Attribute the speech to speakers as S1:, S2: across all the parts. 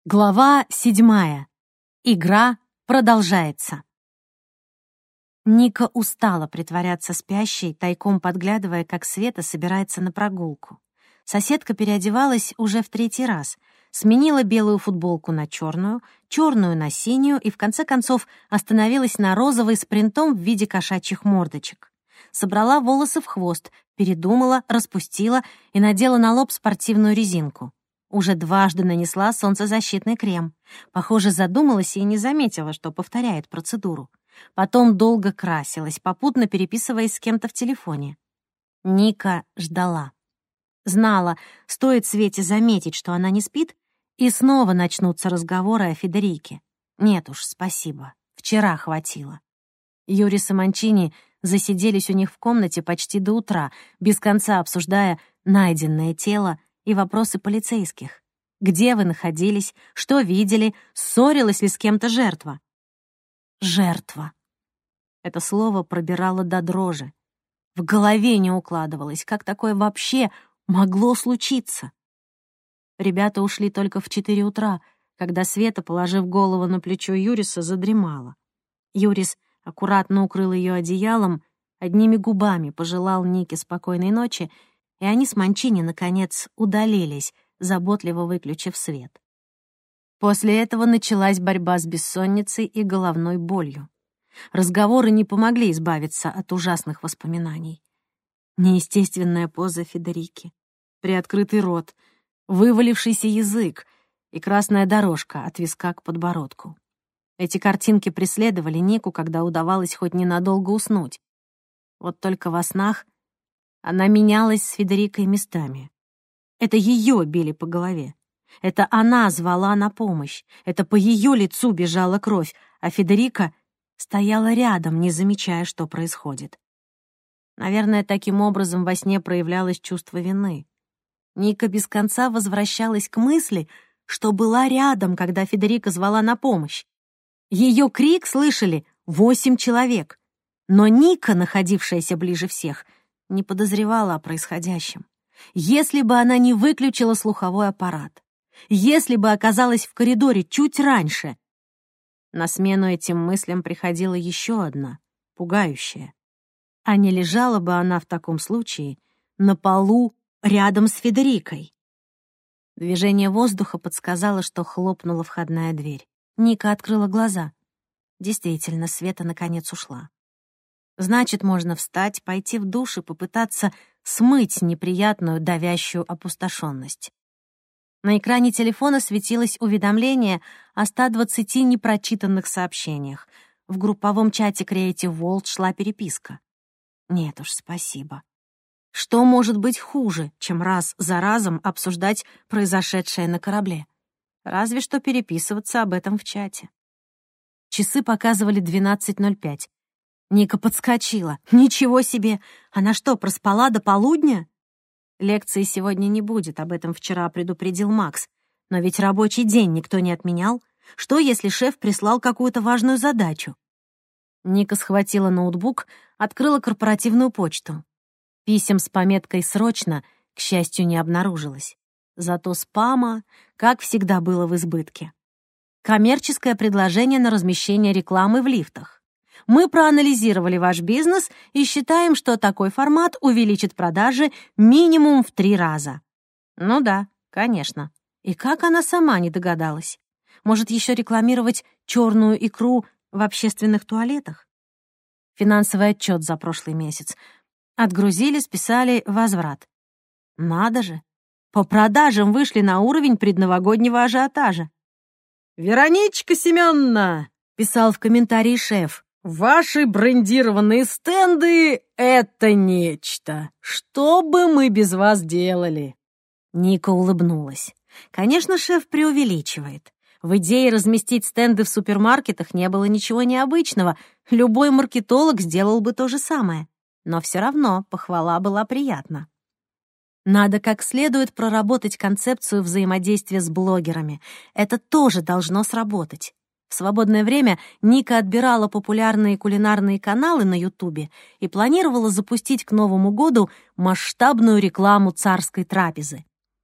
S1: Глава 7. Игра продолжается. Ника устала притворяться спящей, тайком подглядывая, как Света собирается на прогулку. Соседка переодевалась уже в 3-й раз, сменила белую футболку на черную, черную на синюю и, в конце концов, остановилась на розовой с принтом в виде кошачьих мордочек. Собрала волосы в хвост, передумала, распустила и надела на лоб спортивную резинку. Уже 2 нанесла солнцезащитный крем. Похоже, задумалась и не заметила, что повторяет процедуру. Потом долго красилась, попутно переписываясь с кем-то в телефоне. Ника ждала. Знала, стоит Свете заметить, что она не спит, и снова начнутся разговоры о Федерике. Нет уж, спасибо, вчера хватило. Юрис и Манчини засиделись у них в комнате почти до утра, без конца обсуждая найденное тело и вопросы полицейских. Где вы находились, что видели, ссорилась ли с кем-то жертва? Жертва. Это слово пробирало до дрожи. В голове не укладывалось, как такое вообще могло случиться. Ребята ушли только в 4 утра, когда Света, положив голову на плечо Юриса, задремала. Юрис аккуратно укрыл ее одеялом, одними губами пожелал Нике спокойной ночи, и они с Манчини, наконец, удалились, заботливо выключив свет. После этого началась борьба с бессонницей и головной болью. Разговоры не помогли избавиться от ужасных воспоминаний. Неестественная поза Федерики, приоткрытый рот, вывалившийся язык и красная дорожка от виска к подбородку. Эти картинки преследовали Нику, когда удавалось хоть ненадолго уснуть. Вот только во снах она менялась с Федерикой местами. Это ее били по голове. Это она звала на помощь. Это по ее лицу бежала кровь, а Федерика стояла рядом, не замечая, что происходит. Наверное, таким образом во сне проявлялось чувство вины. Ника без конца возвращалась к мысли, что была рядом, когда Федерика звала на помощь. Ее крик слышали 8 человек, но Ника, находившаяся ближе всех, не подозревала о происходящем. Если бы она не выключила слуховой аппарат, если бы оказалась в коридоре чуть раньше. На смену этим мыслям приходила еще одна, пугающая. А не лежала бы она в таком случае на полу рядом с Федерикой? Движение воздуха подсказало, что хлопнула входная дверь. Ника открыла глаза. Действительно, Света наконец ушла. Значит, можно встать, пойти в душ и попытаться смыть неприятную давящую опустошенность. На экране телефона светилось уведомление о 120 непрочитанных сообщениях. В групповом чате Creative World шла переписка. Нет уж, спасибо. Что может быть хуже, чем раз за разом обсуждать произошедшее на корабле? Разве что переписываться об этом в чате. Часы показывали 12:05. Ника подскочила. Ничего себе! Она что, проспала до полудня? Лекции сегодня не будет, об этом вчера предупредил Макс. Но ведь рабочий день никто не отменял. Что, если шеф прислал какую-то важную задачу? Ника схватила ноутбук, открыла корпоративную почту. Писем с пометкой «Срочно», к счастью, не обнаружилось. Зато спама, как всегда, было в избытке. Коммерческое предложение на размещение рекламы в лифтах. Мы проанализировали ваш бизнес и считаем, что такой формат увеличит продажи минимум в 3 раза. Ну да, конечно. И как она сама не догадалась? Может, еще рекламировать черную икру в общественных туалетах? Финансовый отчет за прошлый месяц. Отгрузили, списали, возврат. Надо же. По продажам вышли на уровень предновогоднего ажиотажа. «Вероничка Семеновна!» — писал в комментарии шеф. «Ваши брендированные стенды — это нечто. Что бы мы без вас делали?» Ника улыбнулась. Конечно, шеф преувеличивает. В идее разместить стенды в супермаркетах не было ничего необычного. Любой маркетолог сделал бы то же самое. Но все равно похвала была приятна. Надо как следует проработать концепцию взаимодействия с блогерами. Это тоже должно сработать. В свободное время Ника отбирала популярные кулинарные каналы на Ютубе и планировала запустить к Новому году масштабную рекламу царской трапезы.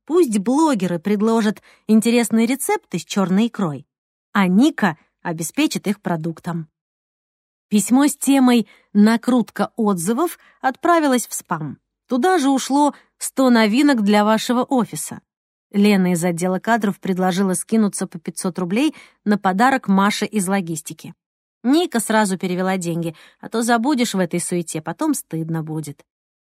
S1: Пусть блогеры предложат интересные рецепты с черной икрой, а Ника обеспечит их продуктом. Письмо с темой «Накрутка отзывов» отправилось в спам. Туда же ушло 100 новинок для вашего офиса. Лена из отдела кадров предложила скинуться по 500 рублей на подарок Маше из логистики. Ника сразу перевела деньги, а то забудешь в этой суете, потом стыдно будет.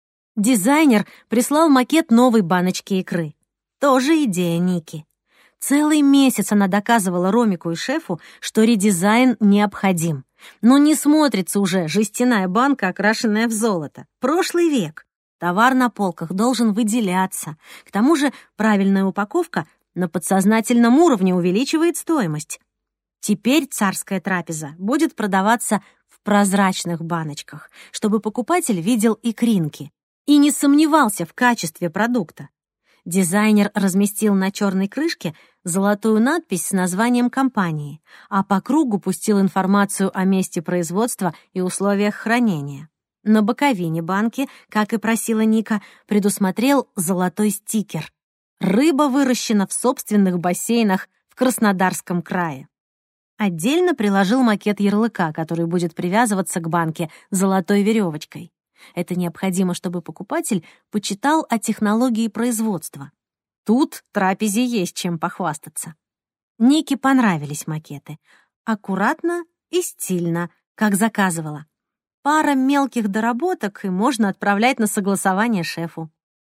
S1: Дизайнер прислал макет новой баночки икры. Тоже идея Ники. Целый месяц она доказывала Ромику и шефу, что редизайн необходим. Но не смотрится уже жестяная банка, окрашенная в золото. Прошлый век. Товар на полках должен выделяться. К тому же правильная упаковка на подсознательном уровне увеличивает стоимость. Теперь царская трапеза будет продаваться в прозрачных баночках, чтобы покупатель видел икринки и не сомневался в качестве продукта. Дизайнер разместил на черной крышке золотую надпись с названием компании, а по кругу пустил информацию о месте производства и условиях хранения. На боковине банки, как и просила Ника, предусмотрел золотой стикер. Рыба выращена в собственных бассейнах в Краснодарском крае. Отдельно приложил макет ярлыка, который будет привязываться к банке золотой веревочкой. Это необходимо, чтобы покупатель почитал о технологии производства. Тут трапезе есть чем похвастаться. Нике понравились макеты. Аккуратно и стильно, как заказывала. Пара мелких доработок, и можно отправлять на согласование шефу.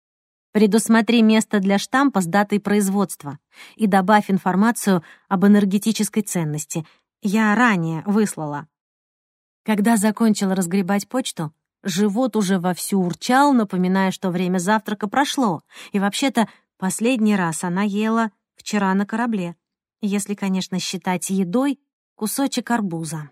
S1: Предусмотри место для штампа с датой производства и добавь информацию об энергетической ценности. Я ранее выслала. Когда закончила разгребать почту, живот уже вовсю урчал, напоминая, что время завтрака прошло, и вообще-то последний раз она ела вчера на корабле, если, конечно, считать едой кусочек арбуза.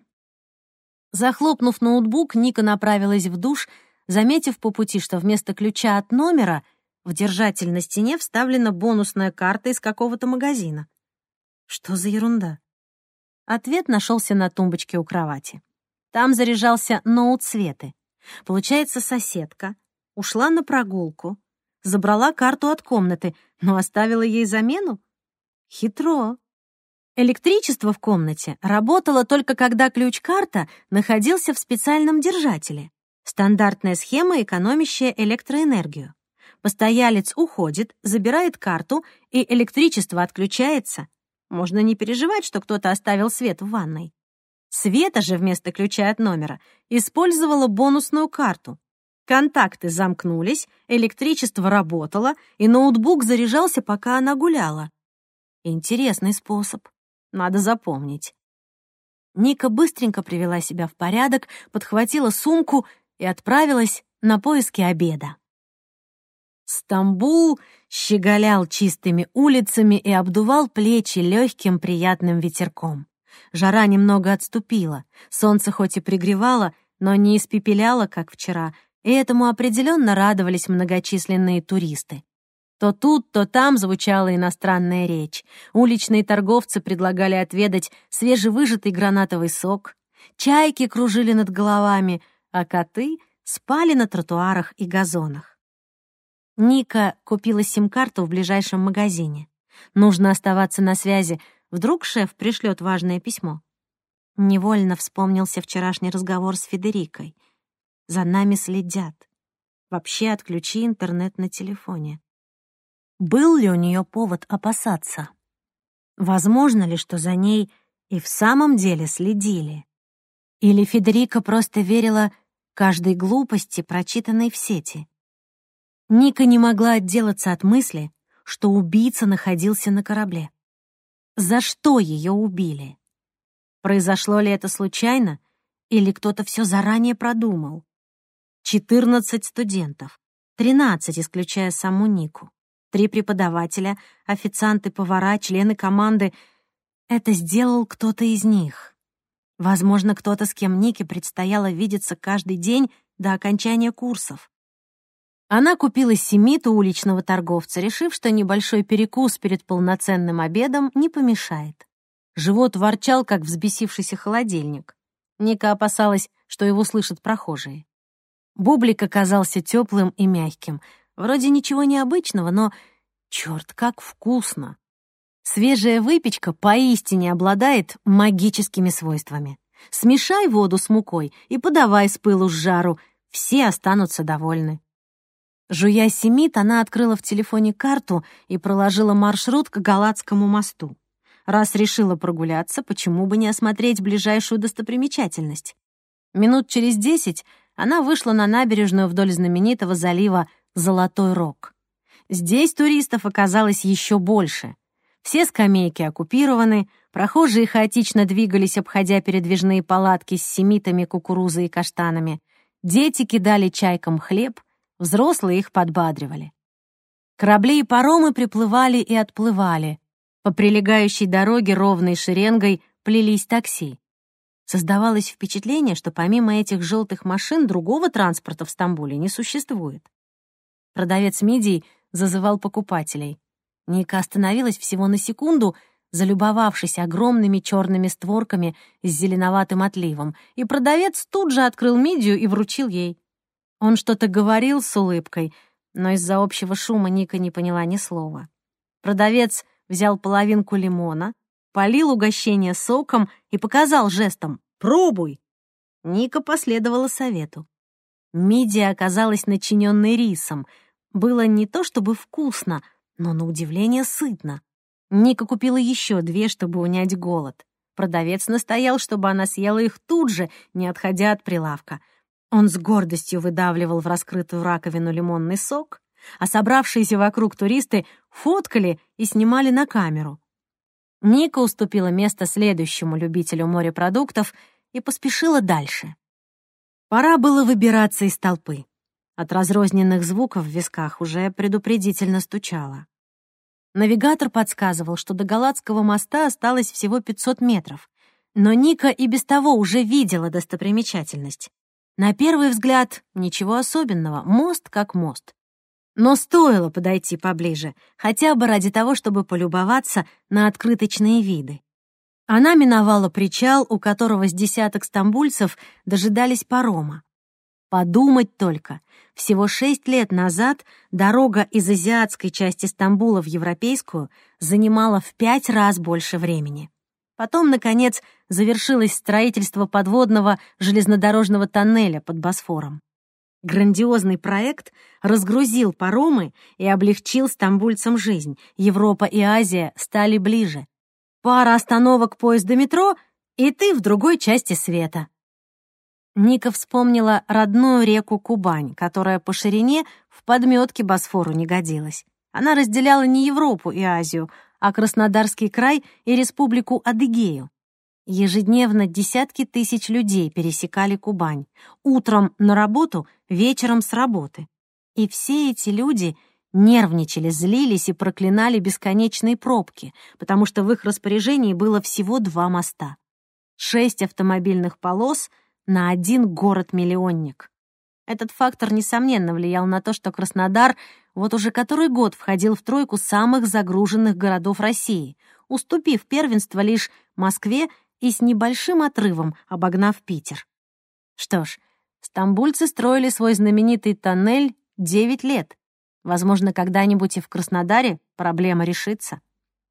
S1: Захлопнув ноутбук, Ника направилась в душ, заметив по пути, что вместо ключа от номера в держатель на стене вставлена бонусная карта из какого-то магазина. Что за ерунда? Ответ нашелся на тумбочке у кровати. Там заряжался ноут Светы. Получается, соседка ушла на прогулку, забрала карту от комнаты, но оставила ей замену? Хитро. Электричество в комнате работало только когда ключ-карта находился в специальном держателе. Стандартная схема, экономящая электроэнергию. Постоялец уходит, забирает карту, и электричество отключается. Можно не переживать, что кто-то оставил свет в ванной. Света же вместо ключа от номера использовала бонусную карту. Контакты замкнулись, электричество работало, и ноутбук заряжался, пока она гуляла. Интересный способ. Надо запомнить. Ника быстренько привела себя в порядок, подхватила сумку и отправилась на поиски обеда. Стамбул щеголял чистыми улицами и обдувал плечи легким приятным ветерком. Жара немного отступила, солнце хоть и пригревало, но не испепеляло, как вчера, и этому определенно радовались многочисленные туристы. То тут, то там звучала иностранная речь. Уличные торговцы предлагали отведать свежевыжатый гранатовый сок, чайки кружили над головами, а коты спали на тротуарах и газонах. Ника купила сим-карту в ближайшем магазине. Нужно оставаться на связи, вдруг шеф пришлет важное письмо. Невольно вспомнился вчерашний разговор с Федерикой. За нами следят. Вообще отключи интернет на телефоне. Был ли у нее повод опасаться? Возможно ли, что за ней и в самом деле следили? Или Федерика просто верила каждой глупости, прочитанной в сети? Ника не могла отделаться от мысли, что убийца находился на корабле. За что ее убили? Произошло ли это случайно, или кто-то все заранее продумал? 14 студентов, 13, исключая саму Нику. 3 преподавателя, официанты, повара, члены команды. Это сделал кто-то из них. Возможно, кто-то, с кем Нике предстояло видеться каждый день до окончания курсов. Она купила семит у уличного торговца, решив, что небольшой перекус перед полноценным обедом не помешает. Живот ворчал, как взбесившийся холодильник. Ника опасалась, что его слышат прохожие. Бублик оказался теплым и мягким. Вроде ничего необычного, но Черт, как вкусно! Свежая выпечка поистине обладает магическими свойствами. Смешай воду с мукой и подавай с пылу с жару, все останутся довольны. Жуя семит, она открыла в телефоне карту и проложила маршрут к Галатскому мосту. Раз решила прогуляться, почему бы не осмотреть ближайшую достопримечательность? Минут через 10 она вышла на набережную вдоль знаменитого залива Золотой Рог. Здесь туристов оказалось еще больше. Все скамейки оккупированы, прохожие хаотично двигались, обходя передвижные палатки с семитами, кукурузой и каштанами. Дети кидали чайкам хлеб, взрослые их подбадривали. Корабли и паромы приплывали и отплывали. По прилегающей дороге ровной шеренгой плелись такси. Создавалось впечатление, что помимо этих желтых машин другого транспорта в Стамбуле не существует. Продавец мидий зазывал покупателей. Ника остановилась всего на секунду, залюбовавшись огромными черными створками с зеленоватым отливом, и продавец тут же открыл мидию и вручил ей. Он что-то говорил с улыбкой, но из-за общего шума Ника не поняла ни слова. Продавец взял половинку лимона, полил угощение соком и показал жестом «Пробуй!». Ника последовала совету. Мидия оказалась начиненной рисом. Было не то чтобы вкусно, но на удивление сытно. Ника купила еще 2, чтобы унять голод. Продавец настоял, чтобы она съела их тут же, не отходя от прилавка. Он с гордостью выдавливал в раскрытую раковину лимонный сок, а собравшиеся вокруг туристы фоткали и снимали на камеру. Ника уступила место следующему любителю морепродуктов и поспешила дальше. Пора было выбираться из толпы. От разрозненных звуков в висках уже предупредительно стучало. Навигатор подсказывал, что до Галатского моста осталось всего 500 метров. Но Ника и без того уже видела достопримечательность. На первый взгляд ничего особенного, мост как мост. Но стоило подойти поближе, хотя бы ради того, чтобы полюбоваться на открыточные виды. Она миновала причал, у которого с десяток стамбульцев дожидались парома. Подумать только, всего 6 лет назад дорога из азиатской части Стамбула в европейскую занимала в 5 раз больше времени. Потом, наконец, завершилось строительство подводного железнодорожного тоннеля под Босфором. Грандиозный проект разгрузил паромы и облегчил стамбульцам жизнь. Европа и Азия стали ближе. Пара остановок поезда метро, и ты в другой части света. Ника вспомнила родную реку Кубань, которая по ширине в подметке Босфору не годилась. Она разделяла не Европу и Азию, а Краснодарский край и республику Адыгею. Ежедневно десятки тысяч людей пересекали Кубань. Утром на работу, вечером с работы. И все эти люди нервничали, злились и проклинали бесконечные пробки, потому что в их распоряжении было всего 2 моста. 6 автомобильных полос на 1 город-миллионник. Этот фактор, несомненно, влиял на то, что Краснодар вот уже который год входил в тройку самых загруженных городов России, уступив первенство лишь Москве и с небольшим отрывом обогнав Питер. Что ж, стамбульцы строили свой знаменитый тоннель 9 лет. Возможно, когда-нибудь и в Краснодаре проблема решится.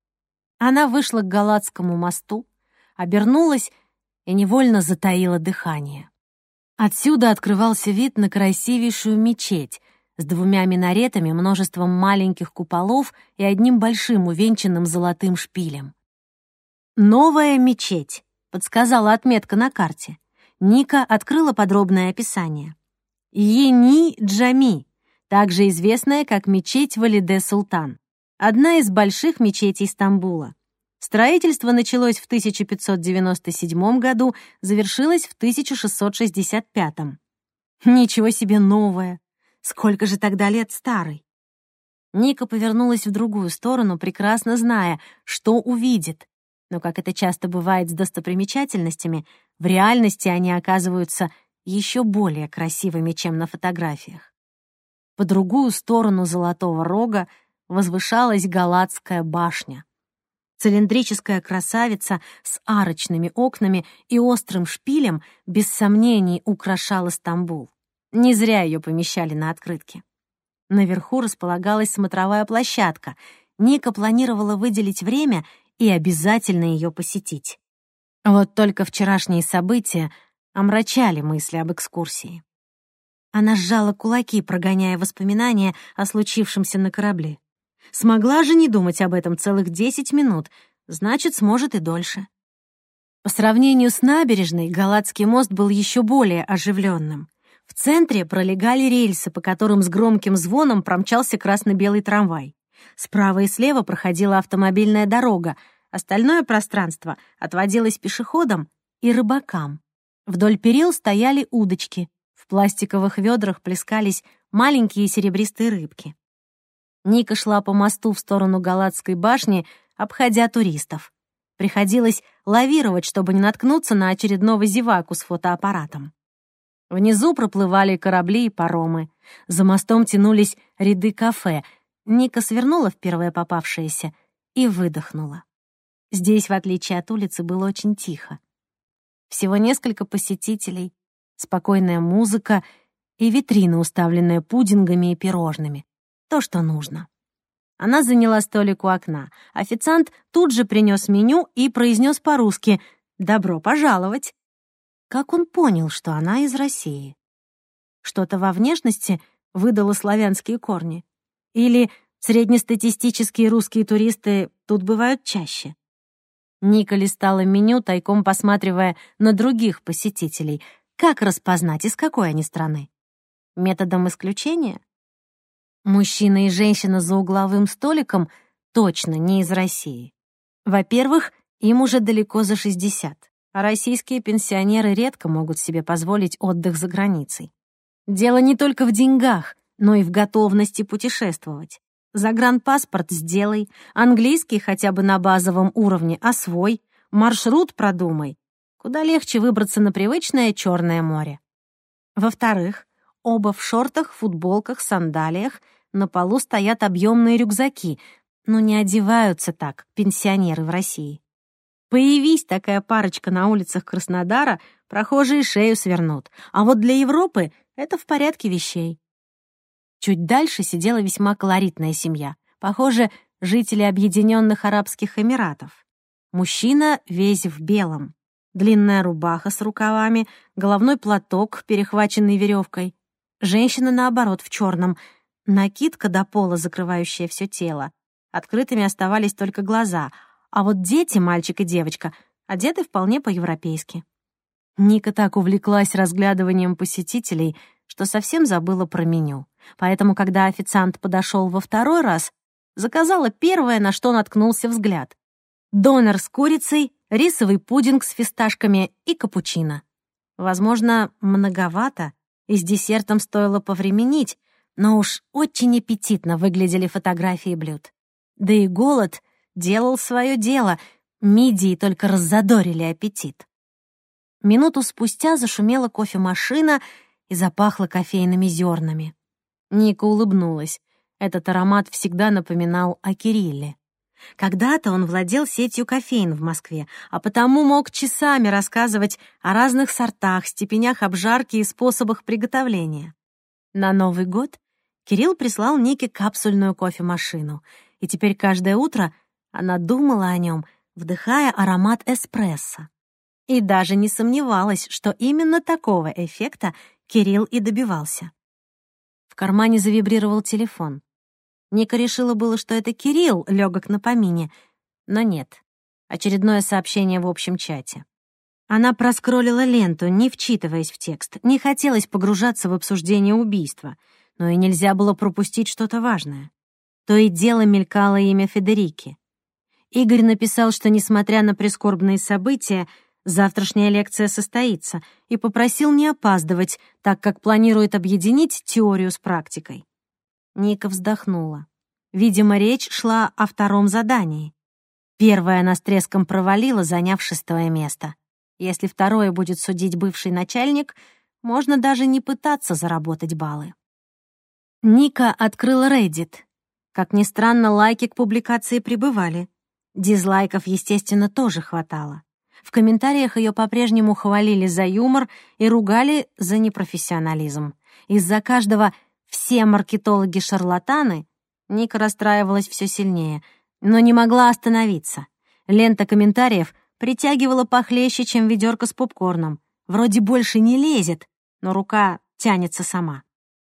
S1: Она вышла к Галатскому мосту, обернулась и невольно затаила дыхание. Отсюда открывался вид на красивейшую мечеть с 2 минаретами, множеством маленьких куполов и одним большим увенчанным золотым шпилем. «Новая мечеть», — подсказала отметка на карте. Ника открыла подробное описание. Йени-Джами, также известная как мечеть Валиде-Султан, одна из больших мечетей Стамбула. Строительство началось в 1597 году, завершилось в 1665. Ничего себе новое! Сколько же тогда лет старой? Ника повернулась в другую сторону, прекрасно зная, что увидит. Но, как это часто бывает с достопримечательностями, в реальности они оказываются еще более красивыми, чем на фотографиях. По другую сторону Золотого Рога возвышалась Галатская башня. Цилиндрическая красавица с арочными окнами и острым шпилем без сомнений украшала Стамбул. Не зря ее помещали на открытке. Наверху располагалась смотровая площадка. Ника планировала выделить время и обязательно ее посетить. Вот только вчерашние события омрачали мысли об экскурсии. Она сжала кулаки, прогоняя воспоминания о случившемся на корабле. Смогла же не думать об этом целых 10 минут, значит, сможет и дольше. По сравнению с набережной, Галатский мост был еще более оживленным. В центре пролегали рельсы, по которым с громким звоном промчался красно-белый трамвай. Справа и слева проходила автомобильная дорога, остальное пространство отводилось пешеходам и рыбакам. Вдоль перил стояли удочки. В пластиковых ведрах плескались маленькие серебристые рыбки. Ника шла по мосту в сторону Галатской башни, обходя туристов. Приходилось лавировать, чтобы не наткнуться на очередного зеваку с фотоаппаратом. Внизу проплывали корабли и паромы. За мостом тянулись ряды кафе. Ника свернула в первое попавшееся и выдохнула. Здесь, в отличие от улицы, было очень тихо. Всего несколько посетителей, спокойная музыка и витрина, уставленная пудингами и пирожными. То, что нужно. Она заняла столик у окна. Официант тут же принес меню и произнес по-русски «Добро пожаловать». Как он понял, что она из России? Что-то во внешности выдало славянские корни? Или среднестатистические русские туристы тут бывают чаще? Ника листала меню, тайком посматривая на других посетителей. Как распознать, из какой они страны? Методом исключения? Мужчина и женщина за угловым столиком точно не из России. Во-первых, им уже далеко за 60, а российские пенсионеры редко могут себе позволить отдых за границей. Дело не только в деньгах, но и в готовности путешествовать. Загранпаспорт сделай, английский хотя бы на базовом уровне освой, маршрут продумай. Куда легче выбраться на привычное Черное море. Во-вторых, оба в шортах, футболках, сандалиях, на полу стоят объемные рюкзаки, но не одеваются так пенсионеры в России. Появись такая парочка на улицах Краснодара, прохожие шею свернут, а вот для Европы это в порядке вещей. Чуть дальше сидела весьма колоритная семья, похоже, жители Объединенных Арабских Эмиратов. Мужчина весь в белом. Длинная рубаха с рукавами, головной платок, перехваченный веревкой. Женщина, наоборот, в черном. Накидка до пола, закрывающая все тело. Открытыми оставались только глаза, а вот дети, мальчик и девочка, одеты вполне по-европейски. Ника так увлеклась разглядыванием посетителей, что совсем забыла про меню. Поэтому, когда официант подошел во второй раз, заказала первое, на что наткнулся взгляд. Донер с курицей, рисовый пудинг с фисташками и капучино. Возможно, многовато, и с десертом стоило повременить, но уж очень аппетитно выглядели фотографии блюд. Да и голод делал свое дело, мидии только раззадорили аппетит. Минуту спустя зашумела кофемашина и запахло кофейными зернами. Ника улыбнулась. Этот аромат всегда напоминал о Кирилле. Когда-то он владел сетью кофеин в Москве, а потому мог часами рассказывать о разных сортах, степенях обжарки и способах приготовления. На Новый год Кирилл прислал Нике капсульную кофемашину, и теперь каждое утро она думала о нем, вдыхая аромат эспрессо. И даже не сомневалась, что именно такого эффекта Кирилл и добивался. В кармане завибрировал телефон. Ника решила было, что это Кирилл легок на помине, но нет. Очередное сообщение в общем чате. Она проскроллила ленту, не вчитываясь в текст. Не хотелось погружаться в обсуждение убийства, но и нельзя было пропустить что-то важное. То и дело мелькало имя Федерики. Игорь написал, что, несмотря на прискорбные события, завтрашняя лекция состоится, и попросил не опаздывать, так как планирует объединить теорию с практикой. Ника вздохнула. Видимо, речь шла о втором задании. Первое она с треском провалила, заняв 6-е место. Если второе будет судить бывший начальник, можно даже не пытаться заработать баллы. Ника открыла Reddit. Как ни странно, лайки к публикации прибывали. Дизлайков, естественно, тоже хватало. В комментариях ее по-прежнему хвалили за юмор и ругали за непрофессионализм. Из-за каждого все маркетологи-шарлатаны, Ника расстраивалась все сильнее, но не могла остановиться. Лента комментариев притягивала похлеще, чем ведерко с попкорном. Вроде больше не лезет, но рука тянется сама.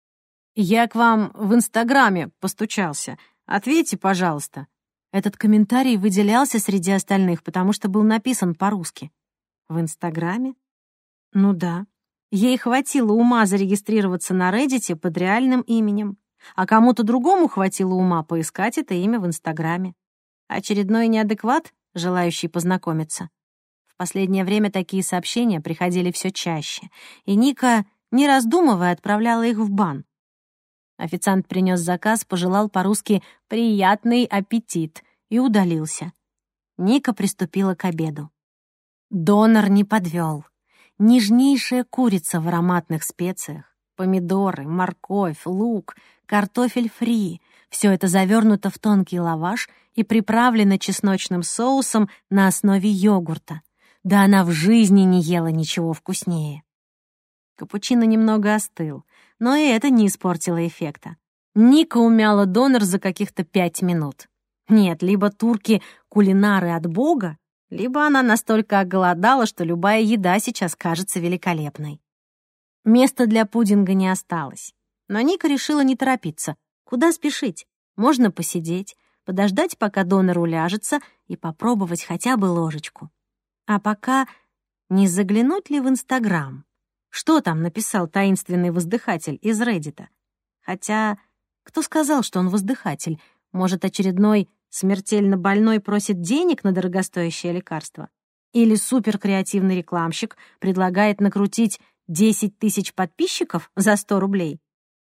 S1: «Я к вам в Инстаграме постучался. Ответьте, пожалуйста». Этот комментарий выделялся среди остальных, потому что был написан по-русски. В Инстаграме? Ну да. Ей хватило ума зарегистрироваться на Reddit под реальным именем, а кому-то другому хватило ума поискать это имя в Инстаграме. Очередной неадекват, желающий познакомиться. В последнее время такие сообщения приходили все чаще, и Ника, не раздумывая, отправляла их в бан. Официант принес заказ, пожелал по-русски «приятный аппетит» и удалился. Ника приступила к обеду. Донор не подвел. Нежнейшая курица в ароматных специях, помидоры, морковь, лук, картофель фри — все это завернуто в тонкий лаваш и приправлено чесночным соусом на основе йогурта. Да она в жизни не ела ничего вкуснее. Капучино немного остыл, но и это не испортило эффекта. Ника умяла донор за каких-то 5 минут. Нет, либо турки кулинары от бога, либо она настолько оголодала, что любая еда сейчас кажется великолепной. Места для пудинга не осталось, но Ника решила не торопиться. Куда спешить? Можно посидеть, подождать, пока донор уляжется, и попробовать хотя бы ложечку. А пока не заглянуть ли в Инстаграм? Что там написал таинственный воздыхатель из Реддита? Хотя, кто сказал, что он воздыхатель? Может, очередной смертельно больной просит денег на дорогостоящее лекарство? Или суперкреативный рекламщик предлагает накрутить 10 тысяч подписчиков за 100 рублей?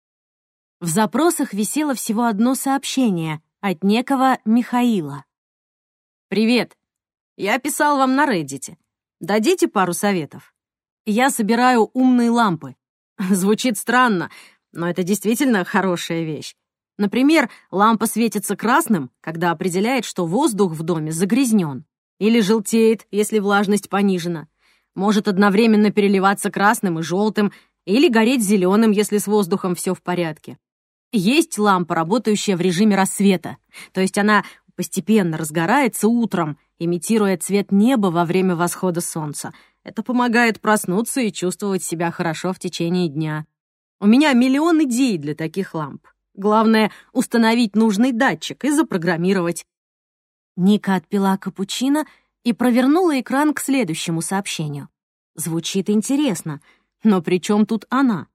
S1: В запросах висело всего одно сообщение от некого Михаила. «Привет. Я писал вам на Реддите. Дадите пару советов? Я собираю умные лампы. Звучит странно, но это действительно хорошая вещь. Например, лампа светится красным, когда определяет, что воздух в доме загрязнен. Или желтеет, если влажность понижена. Может одновременно переливаться красным и желтым, или гореть зеленым, если с воздухом все в порядке. Есть лампа, работающая в режиме рассвета, то есть она постепенно разгорается утром, имитируя цвет неба во время восхода солнца. Это помогает проснуться и чувствовать себя хорошо в течение дня. У меня миллион идей для таких ламп. Главное — установить нужный датчик и запрограммировать». Ника отпила капучино и провернула экран к следующему сообщению. Звучит интересно, но при чем тут она?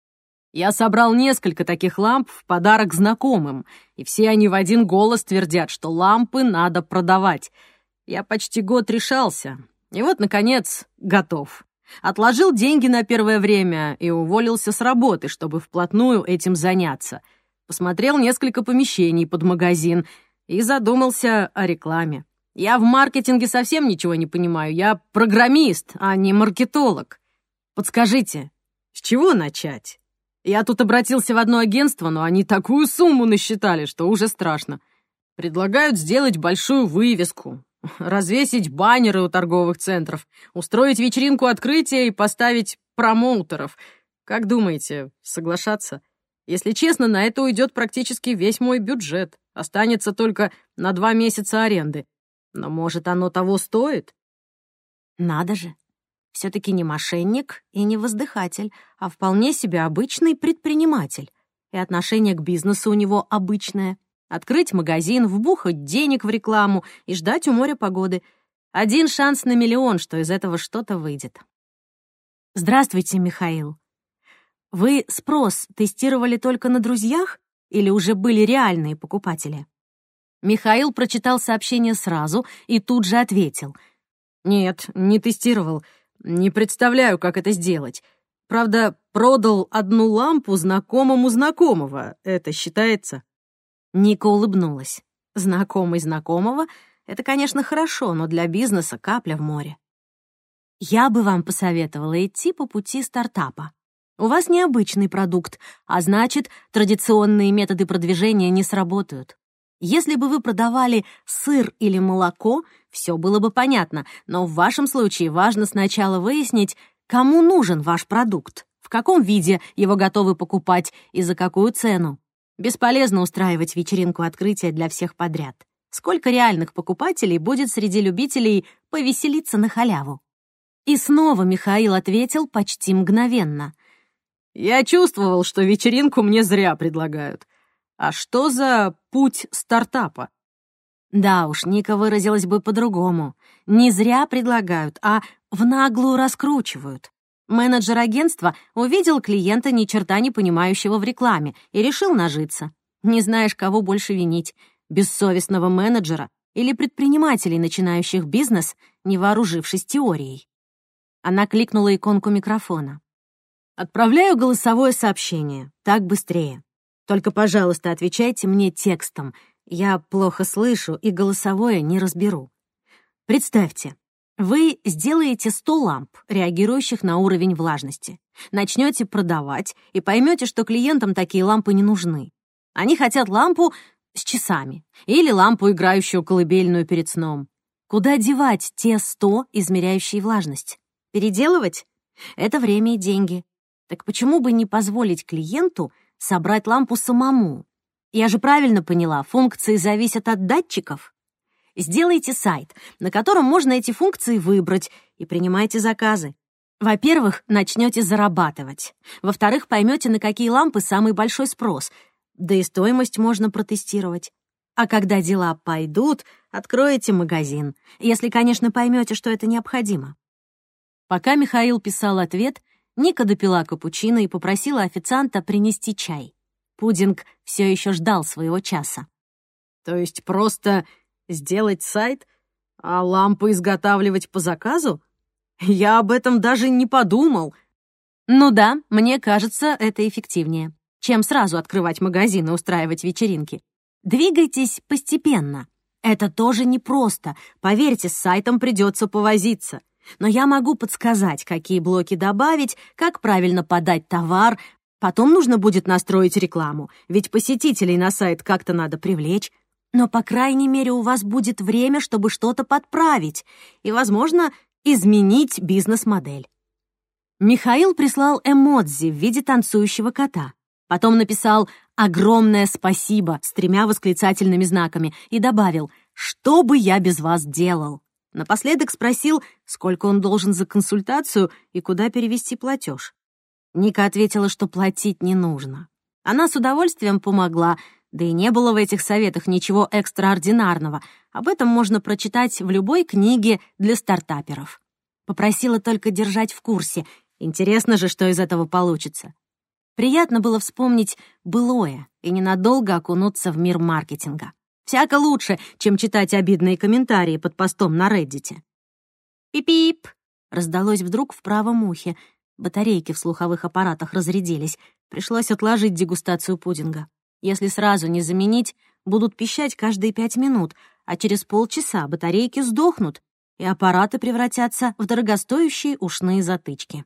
S1: «Я собрал несколько таких ламп в подарок знакомым, и все они в один голос твердят, что лампы надо продавать. Я почти год решался, и вот, наконец, готов. Отложил деньги на первое время и уволился с работы, чтобы вплотную этим заняться. Посмотрел несколько помещений под магазин и задумался о рекламе. Я в маркетинге совсем ничего не понимаю, я программист, а не маркетолог. Подскажите, с чего начать? Я тут обратился в одно агентство, но они такую сумму насчитали, что уже страшно. Предлагают сделать большую вывеску, развесить баннеры у торговых центров, устроить вечеринку открытия и поставить промоутеров. Как думаете, соглашаться? Если честно, на это уйдет практически весь мой бюджет. Останется только на 2 месяца аренды. Но, может, оно того стоит? Надо же. Все-таки не мошенник и не воздыхатель, а вполне себе обычный предприниматель. И отношение к бизнесу у него обычное. Открыть магазин, вбухать денег в рекламу и ждать у моря погоды. 1 шанс на миллион, что из этого что-то выйдет. Здравствуйте, Михаил. Вы спрос тестировали только на друзьях или уже были реальные покупатели? Михаил прочитал сообщение сразу и тут же ответил. Нет, не тестировал. Не представляю, как это сделать. Правда, продал 1 лампу знакомому знакомого. Это считается? Ника улыбнулась. Знакомый знакомого — это, конечно, хорошо, но для бизнеса капля в море. Я бы вам посоветовала идти по пути стартапа. У вас необычный продукт, а значит, традиционные методы продвижения не сработают. Если бы вы продавали сыр или молоко, все было бы понятно, но в вашем случае важно сначала выяснить, кому нужен ваш продукт, в в каком виде его готовы покупать и за какую цену. Бесполезно устраивать вечеринку открытия для всех подряд. Сколько реальных покупателей будет среди любителей повеселиться на халяву? И снова Михаил ответил почти мгновенно. «Я чувствовал, что вечеринку мне зря предлагают. А что за путь стартапа?» Да уж, Ника выразилась бы по-другому. Не зря предлагают, а в наглую раскручивают. Менеджер агентства увидел клиента, ни черта не понимающего в рекламе, и решил нажиться. Не знаешь, кого больше винить — бессовестного менеджера или предпринимателей, начинающих бизнес, не вооружившись теорией. Она кликнула иконку микрофона. «Отправляю голосовое сообщение. Так быстрее. Только, пожалуйста, отвечайте мне текстом. Я плохо слышу и голосовое не разберу. Представьте, вы сделаете 100 ламп, реагирующих на уровень влажности. Начнете продавать и поймете, что клиентам такие лампы не нужны. Они хотят лампу с часами или лампу, играющую колыбельную перед сном. Куда девать те 100, измеряющие влажность? Переделывать? Это время и деньги. Так почему бы не позволить клиенту собрать лампу самому? Я же правильно поняла, функции зависят от датчиков. Сделайте сайт, на котором можно эти функции выбрать, и принимайте заказы. Во-первых, начнете зарабатывать. Во-вторых, поймете, на какие лампы самый большой спрос. Да и стоимость можно протестировать. А когда дела пойдут, откроете магазин. Если, конечно, поймете, что это необходимо. Пока Михаил писал ответ, Ника допила капучино и попросила официанта принести чай. Пудинг все еще ждал своего часа. То есть просто сделать сайт, а лампы изготавливать по заказу? Я об этом даже не подумал. Ну да, мне кажется, это эффективнее, чем сразу открывать магазин и устраивать вечеринки. Двигайтесь постепенно. Это тоже непросто. Поверьте, с сайтом придется повозиться. Но я могу подсказать, какие блоки добавить, как правильно подать товар. Потом нужно будет настроить рекламу, ведь посетителей на сайт как-то надо привлечь. Но, по крайней мере, у вас будет время, чтобы что-то подправить и, возможно, изменить бизнес-модель. Михаил прислал эмодзи в виде танцующего кота. Потом написал «Огромное спасибо» с 3 восклицательными знаками и добавил «Что бы я без вас делал?». Напоследок спросил, сколько он должен за консультацию и куда перевести платеж. Ника ответила, что платить не нужно. Она с удовольствием помогла, да и не было в этих советах ничего экстраординарного. Об этом можно прочитать в любой книге для стартаперов. Попросила только держать в курсе. Интересно же, что из этого получится. Приятно было вспомнить былое и ненадолго окунуться в мир маркетинга. Всяко лучше, чем читать обидные комментарии под постом на Реддите. «Пип-пип!» — раздалось вдруг в правом ухе. Батарейки в слуховых аппаратах разрядились. Пришлось отложить дегустацию пудинга. Если сразу не заменить, будут пищать каждые 5 минут, а через полчаса батарейки сдохнут, и аппараты превратятся в дорогостоящие ушные затычки.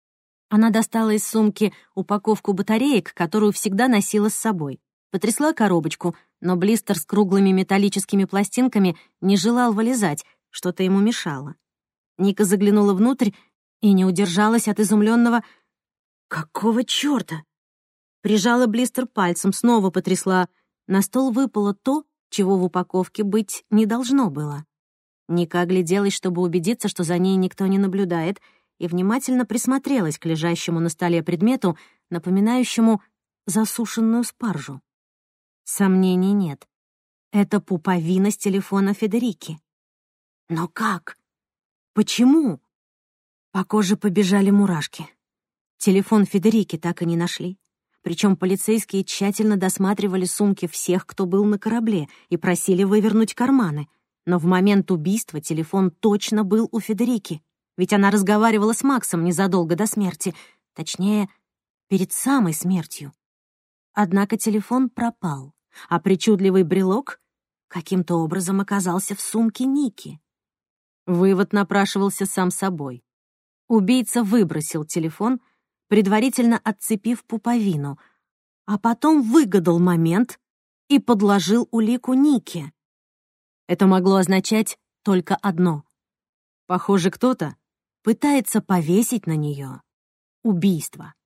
S1: Она достала из сумки упаковку батареек, которую всегда носила с собой. Потрясла коробочку, но блистер с круглыми металлическими пластинками не желал вылезать, что-то ему мешало. Ника заглянула внутрь и не удержалась от изумленного «Какого чёрта?». Прижала блистер пальцем, снова потрясла. На стол выпало то, чего в упаковке быть не должно было. Ника огляделась, чтобы убедиться, что за ней никто не наблюдает, и внимательно присмотрелась к лежащему на столе предмету, напоминающему засушенную спаржу. Сомнений нет. Это пуповина с телефона Федерики. Но как? Почему? По коже побежали мурашки. Телефон Федерики так и не нашли. Причем полицейские тщательно досматривали сумки всех, кто был на корабле, и просили вывернуть карманы. Но в момент убийства телефон точно был у Федерики. Ведь она разговаривала с Максом незадолго до смерти. Точнее, перед самой смертью. Однако телефон пропал, а причудливый брелок каким-то образом оказался в сумке Ники. Вывод напрашивался сам собой. Убийца выбросил телефон, предварительно отцепив пуповину, а потом выгадал момент и подложил улику Нике. Это могло означать только одно. Похоже, кто-то пытается повесить на нее убийство.